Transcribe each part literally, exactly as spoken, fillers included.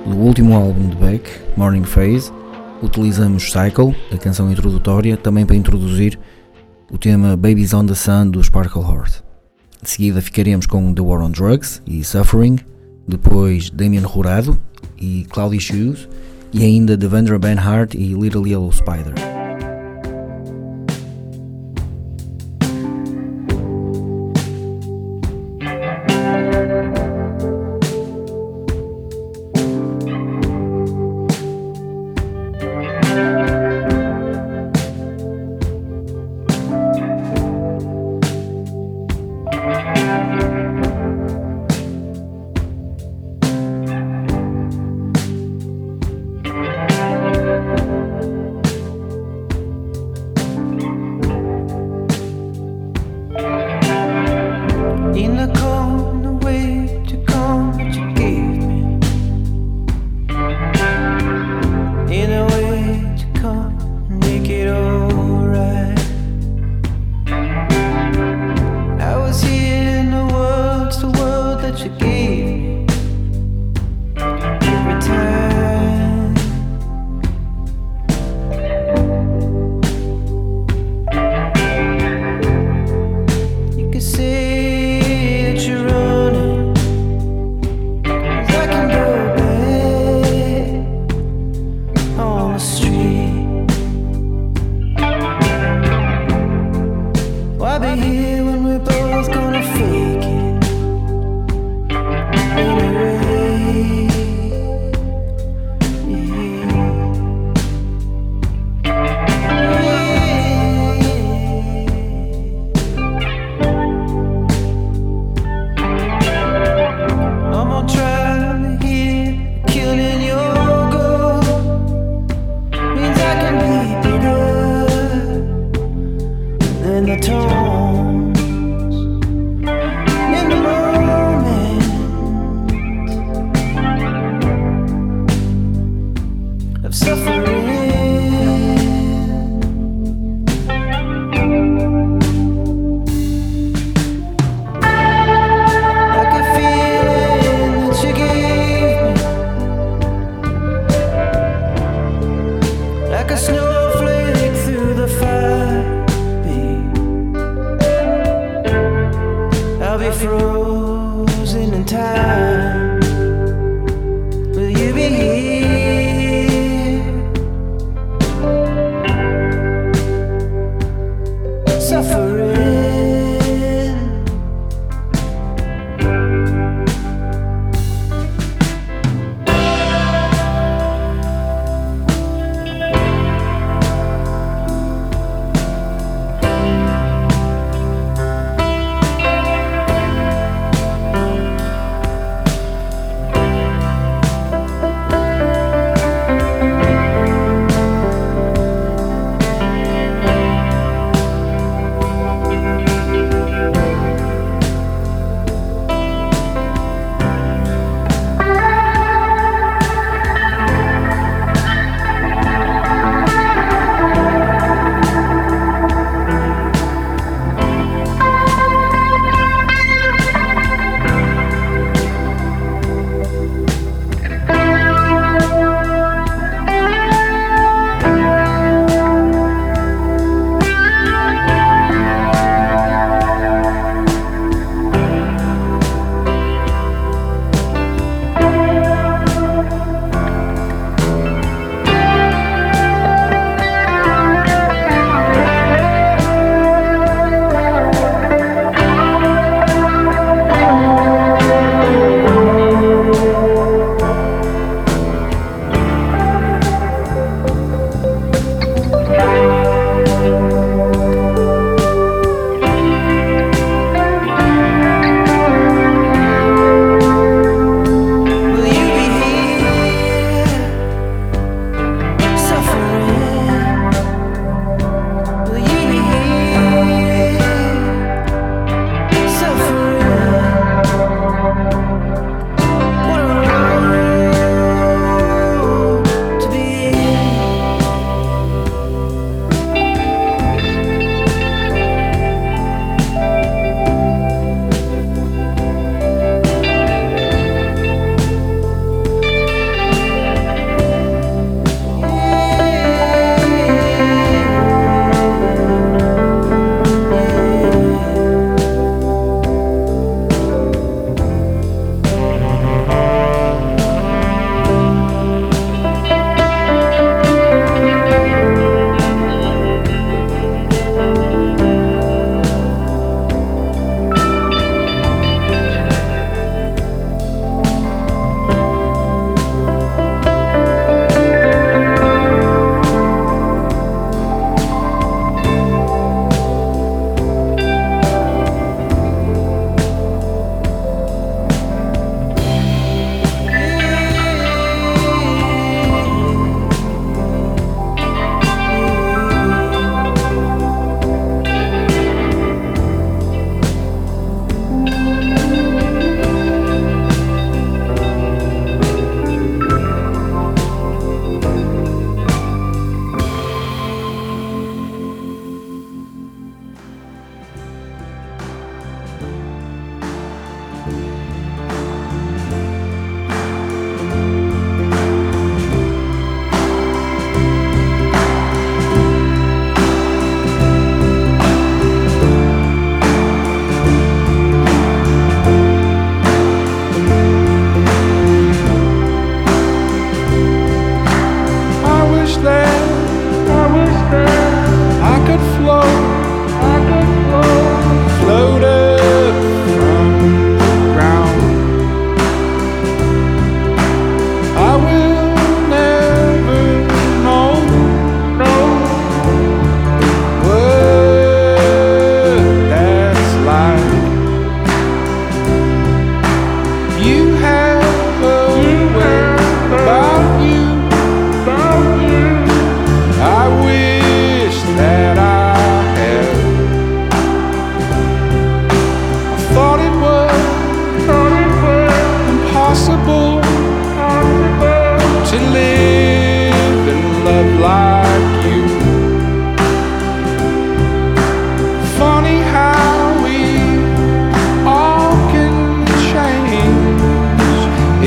No último álbum de Beck, Morning Phase, utilizamos Cycle, a canção introdutória, também para introduzir o tema Babies on the Sun do Sparkle Heart. De seguida ficaremos com The War on Drugs e Suffering, depois Damien Jurado e Cloudy Shoes, e ainda Devendra Banhart e Little Yellow Spider.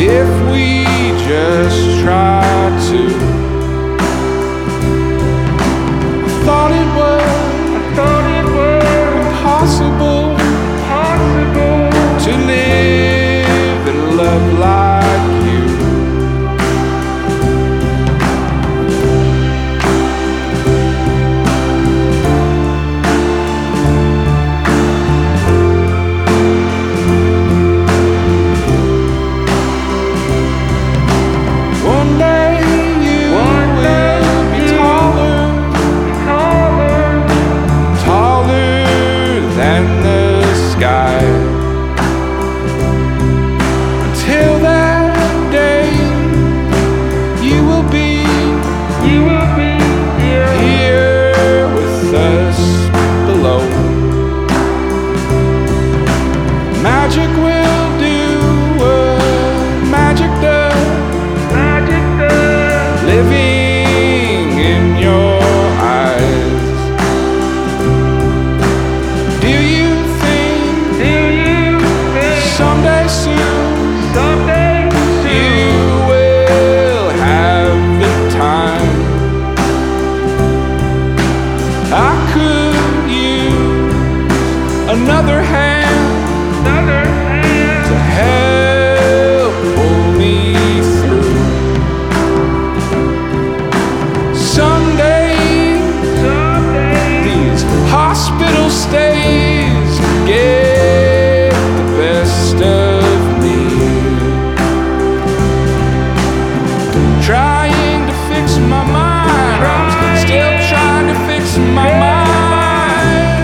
if we just try to. I thought it was, I thought it was impossible, impossible to live and love like you. One day you One will day be taller, taller, taller than the sky. Until that day, you will be, you will be here, here with us below. Magic will do what magic does. Living in your eyes. Do you think, do you think someday soon, someday soon you will have the time? I could use another hand, another hand to help pull me through. Someday, someday, these hospital stays get the best of me. Trying to fix my mind, I'm still trying to fix my mind.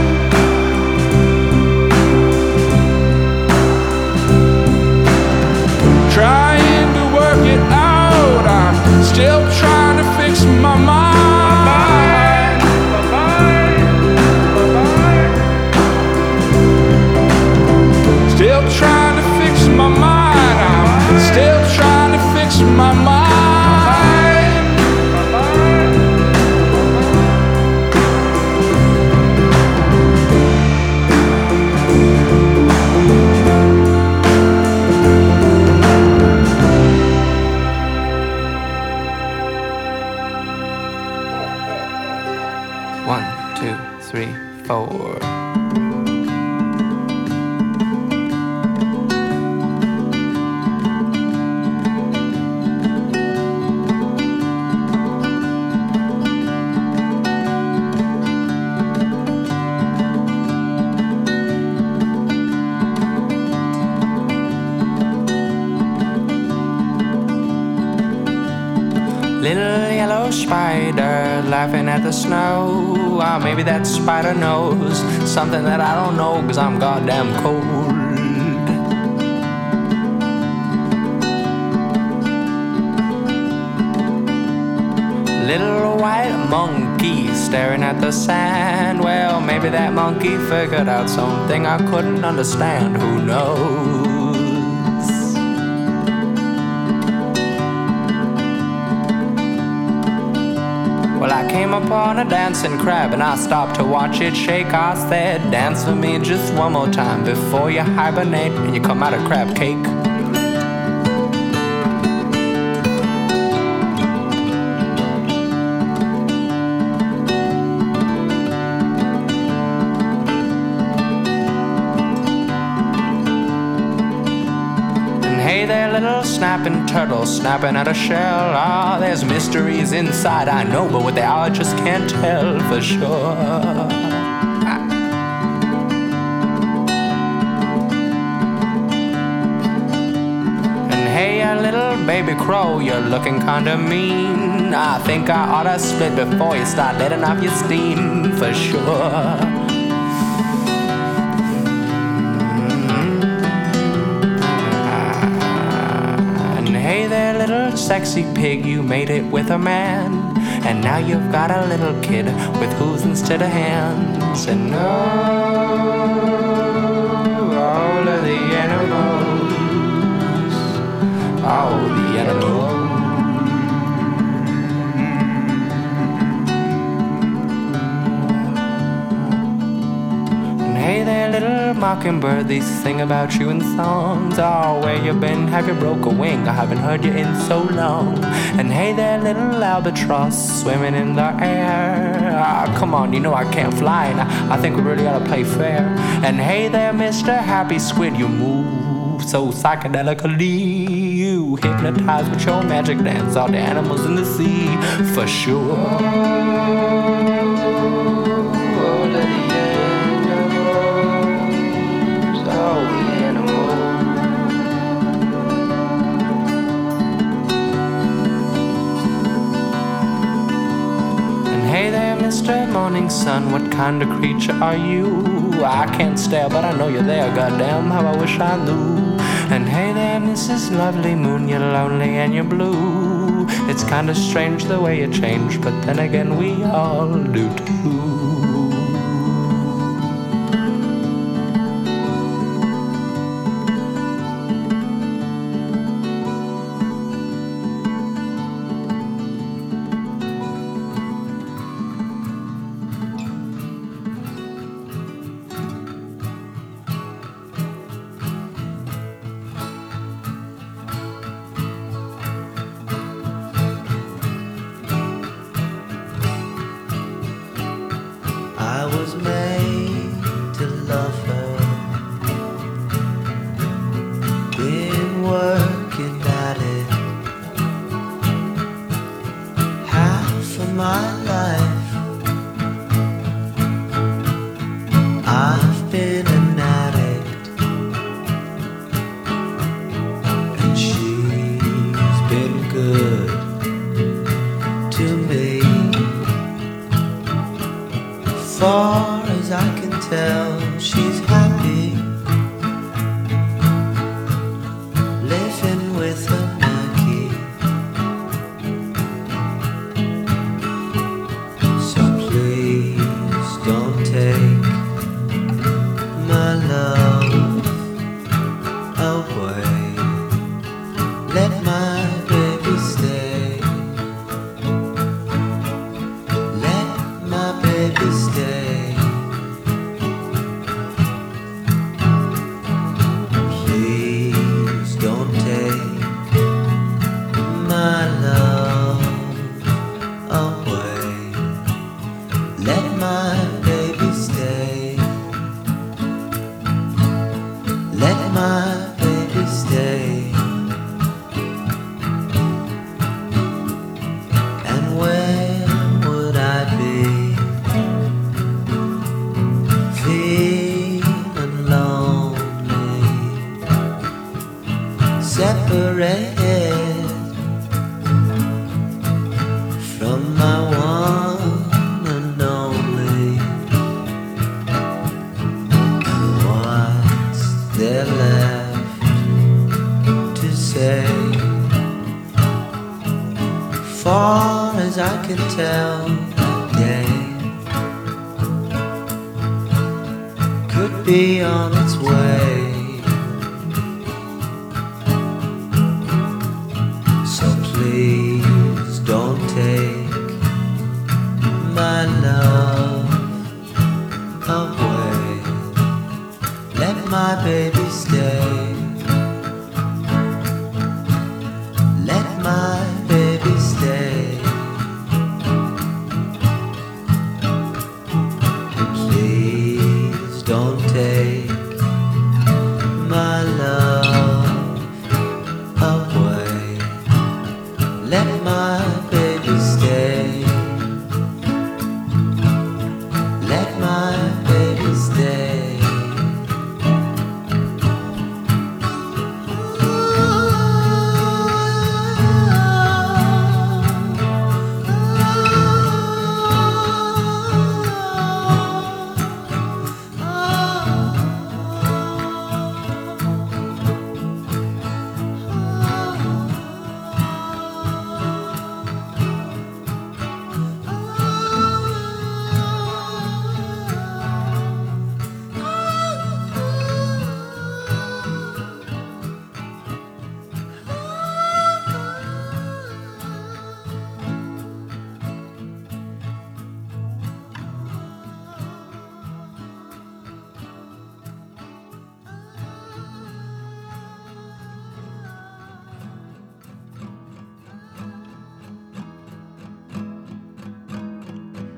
Trying to work it out, I'm still trying to fix my mind. Still trying to fix my mind. I'm still trying to fix my mind. One, two, three, four. Little yellow spider laughing at the snow. Ah, maybe that spider knows something that I don't know, 'cause I'm goddamn cold. Little white monkey staring at the sand. Well, maybe that monkey figured out something I couldn't understand. Who knows? Well, I came upon a dancing crab and I stopped to watch it shake. I said, dance for me just one more time before you hibernate and you come out of crab cake. Hey there, little snapping turtle, snapping at a shell. Ah, there's mysteries inside, I know, but what they are I just can't tell for sure. Ah. And hey, a little baby crow, you're looking kinda mean. I think I oughta split before you start letting off your steam for sure. Sexy pig, you made it with a man, and now you've got a little kid with hooves instead of hands. And oh, all of the animals, all the animals. And hey there, little mockingbird, they sing about you in songs. Oh, where you been? Have you broke a wing? I haven't heard you in so long. And hey there, little albatross, swimming in the air. Ah, come on, you know I can't fly, and I, I think we really ought to play fair. And hey there, Mister Happy Squid, you move so psychedelically. You hypnotize with your magic dance all the animals in the sea, for sure. Mister Morning Sun, what kind of creature are you? I can't stare, but I know you're there. Goddamn, how I wish I knew. And hey there, Missus Lovely Moon, you're lonely and you're blue. It's kinda strange the way you change, but then again we all do too.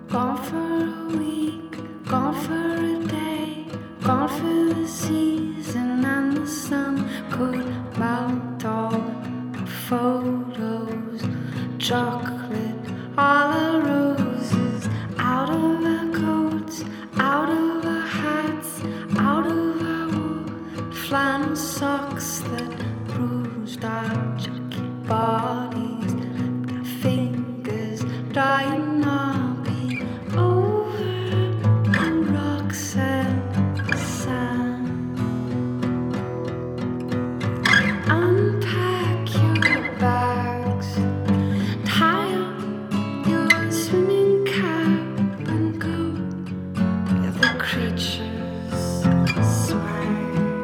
gone for a week, gone for a day, gone for the season, and the sun could melt all the photos, chocolate, all the roses, out of our coats, out of our hats, out of our wool, flannel socks that bruised our chunky bodies, their fingers dying all be over and rocks and sand. Unpack your bags, tie up your swimming cap and go where the creatures sway.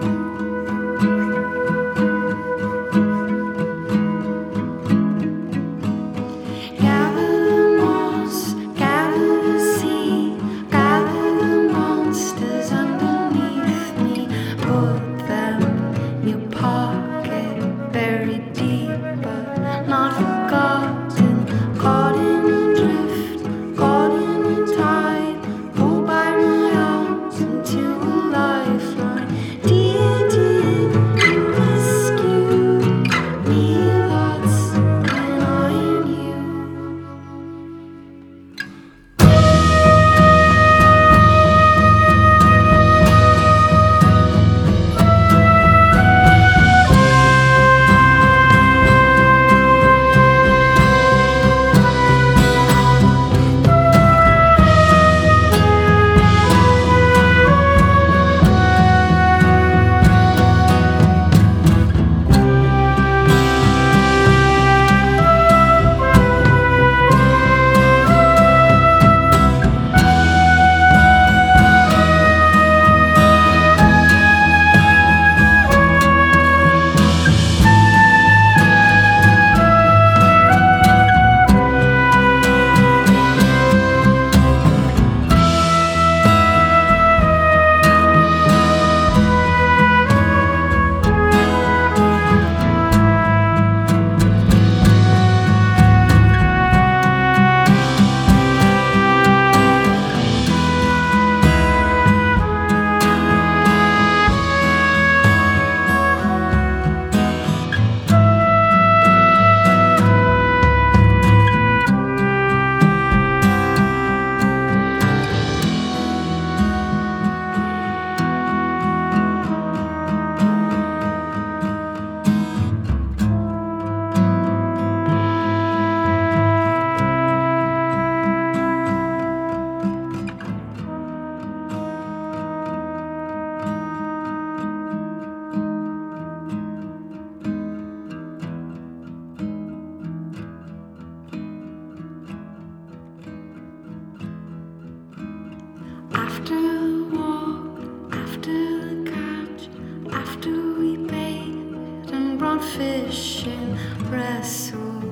After the walk, after the catch, after we bathed and brought fish and wrestled,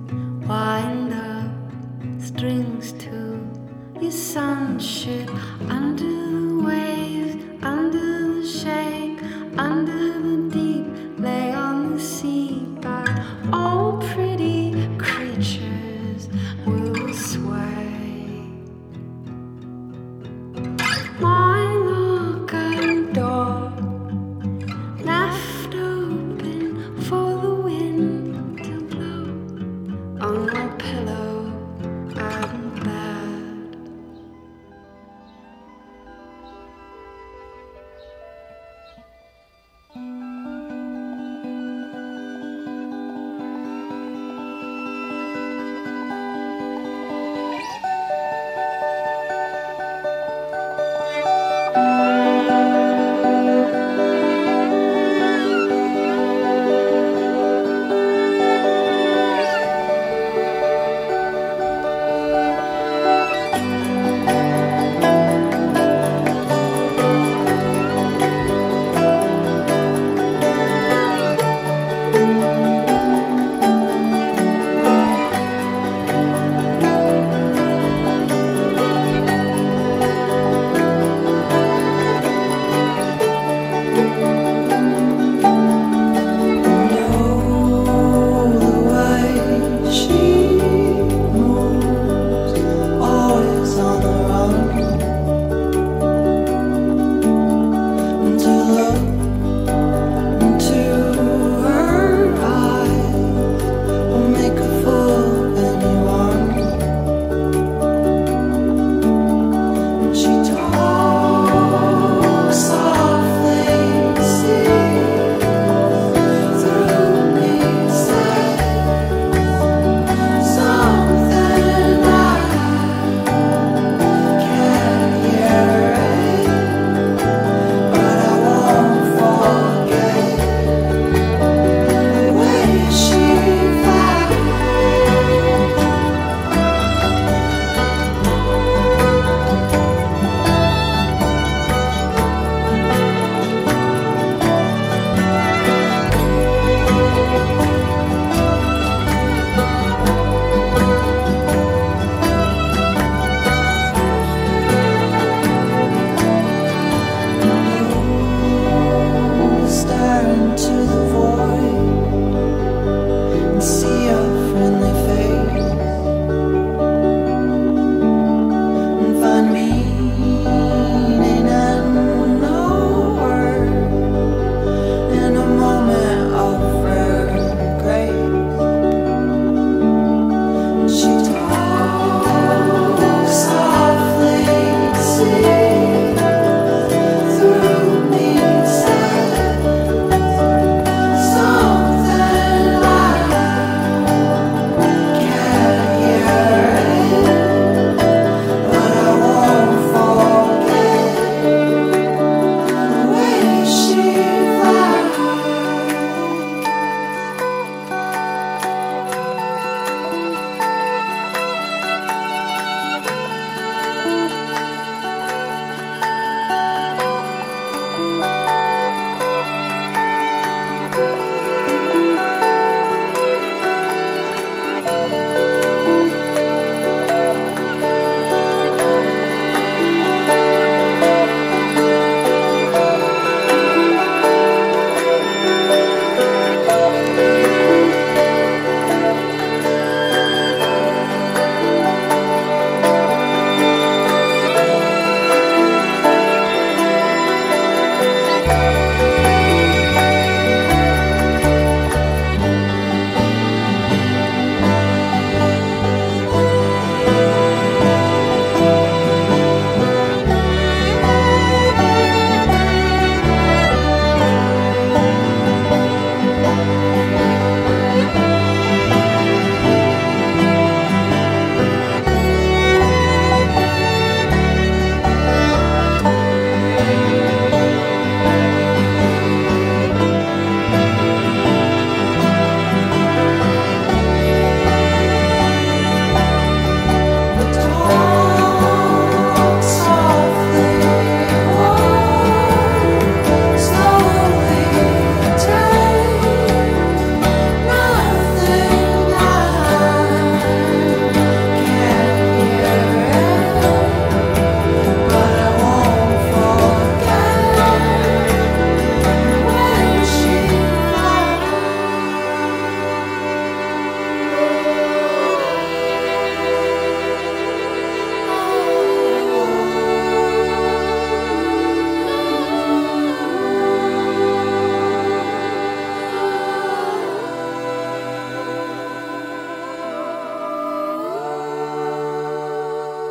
wind up strings to your sunship, under the waves, under the shake, under the deep, lay on the seabed, all pretty creatures will sway. My locker door left open for the wind to blow on my pillow and bed.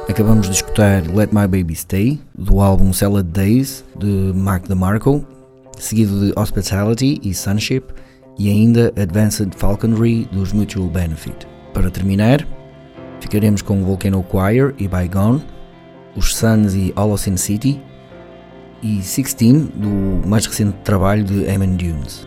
Acabamos de escutar Let My Baby Stay, do álbum Salad Days, de Mark DeMarco, seguido de Hospitality e Sunship, e ainda Advanced Falconry, dos Mutual Benefit. Para terminar, ficaremos com Volcano Choir e Bygone, os Suns e Holocene City, e sixteen, do mais recente trabalho de Eamon Dunes.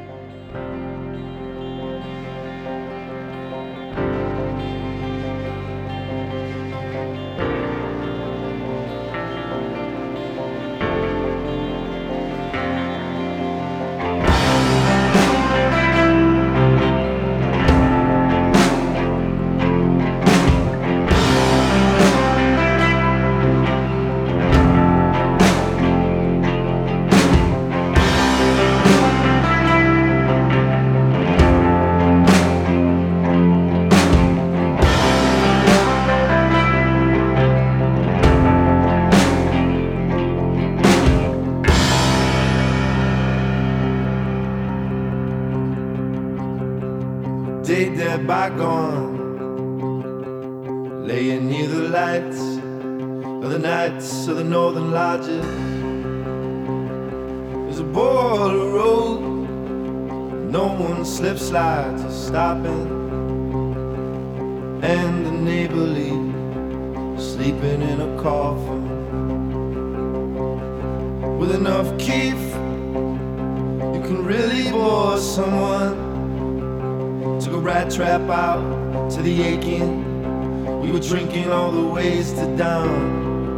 Day there bygone, laying near the lights of the nights of the northern lodges. There's a border road, no one slip slides or stopping, and the neighborly sleeping in a coffin with enough keef you can really bore someone. Took a rat trap out to the aching. We were drinking all the ways to down.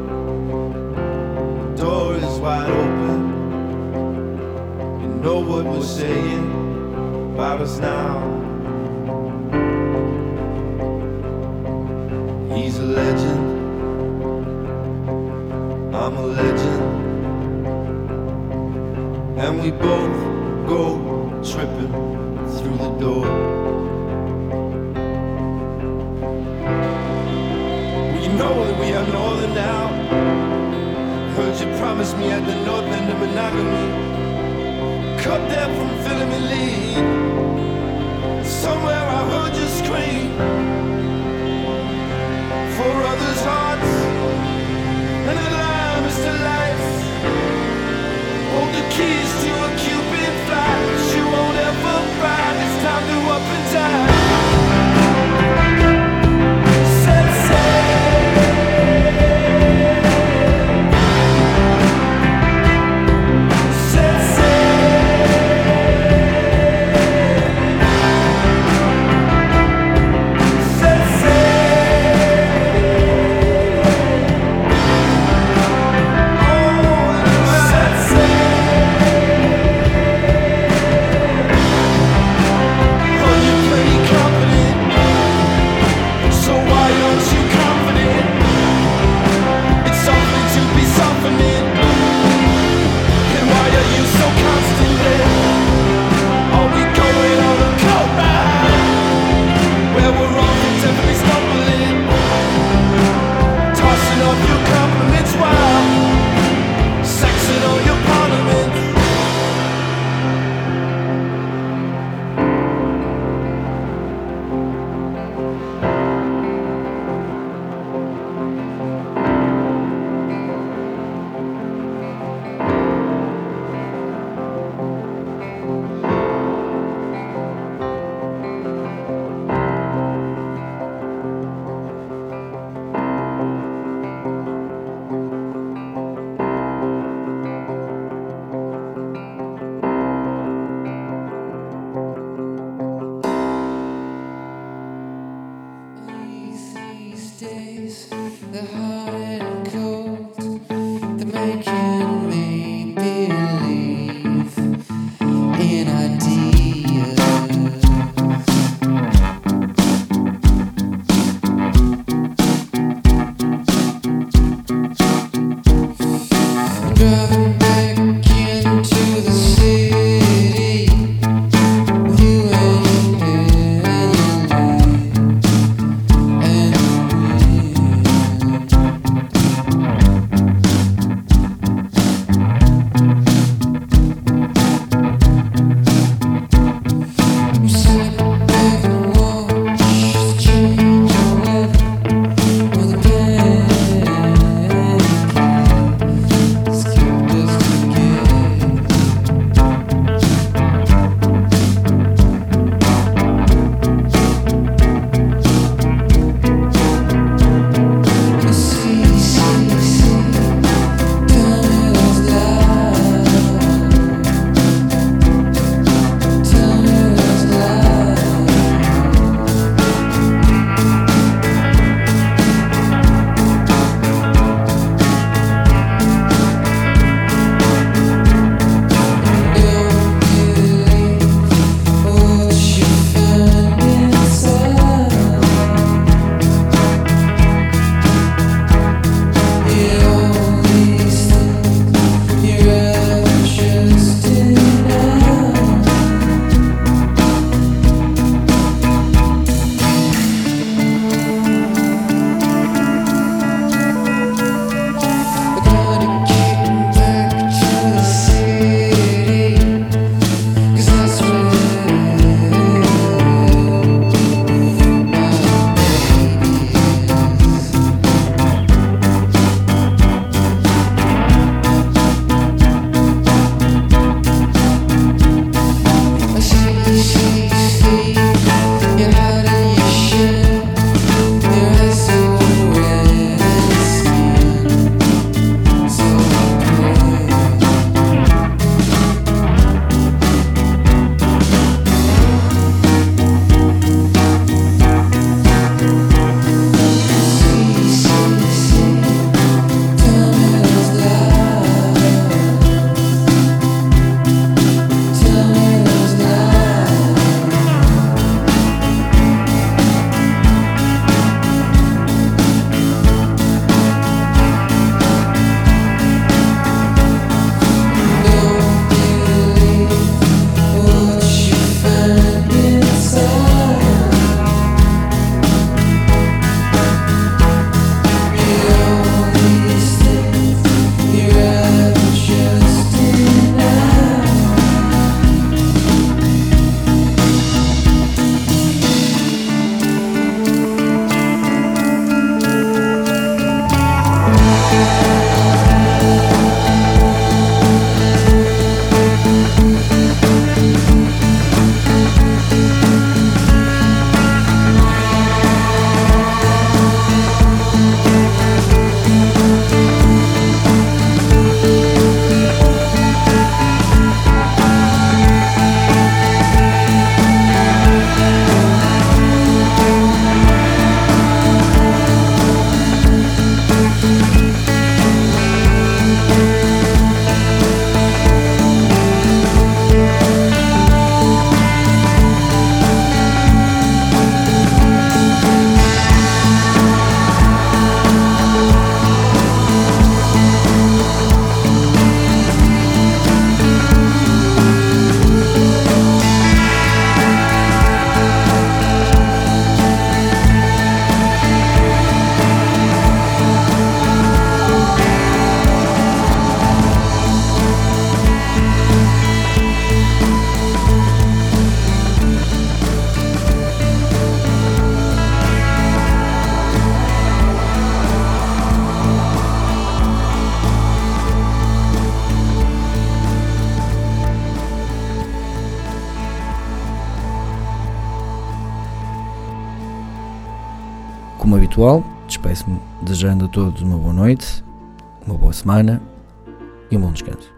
The door is wide open. You know what we're saying about us now. He's a legend, I'm a legend, and we both go tripping through the door. Know that we are northern now. Heard you promise me at the north end of monogamy. Cut there from filling me lead. Somewhere I heard you scream for others' hearts, and the lamb is to life. Hold the keys to a Cupid flight, but you won't ever find. It's time to up and down. Como habitual, despeço-me desejando a todos uma boa noite, uma boa semana e um bom descanso.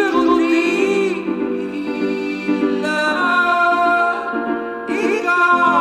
Go!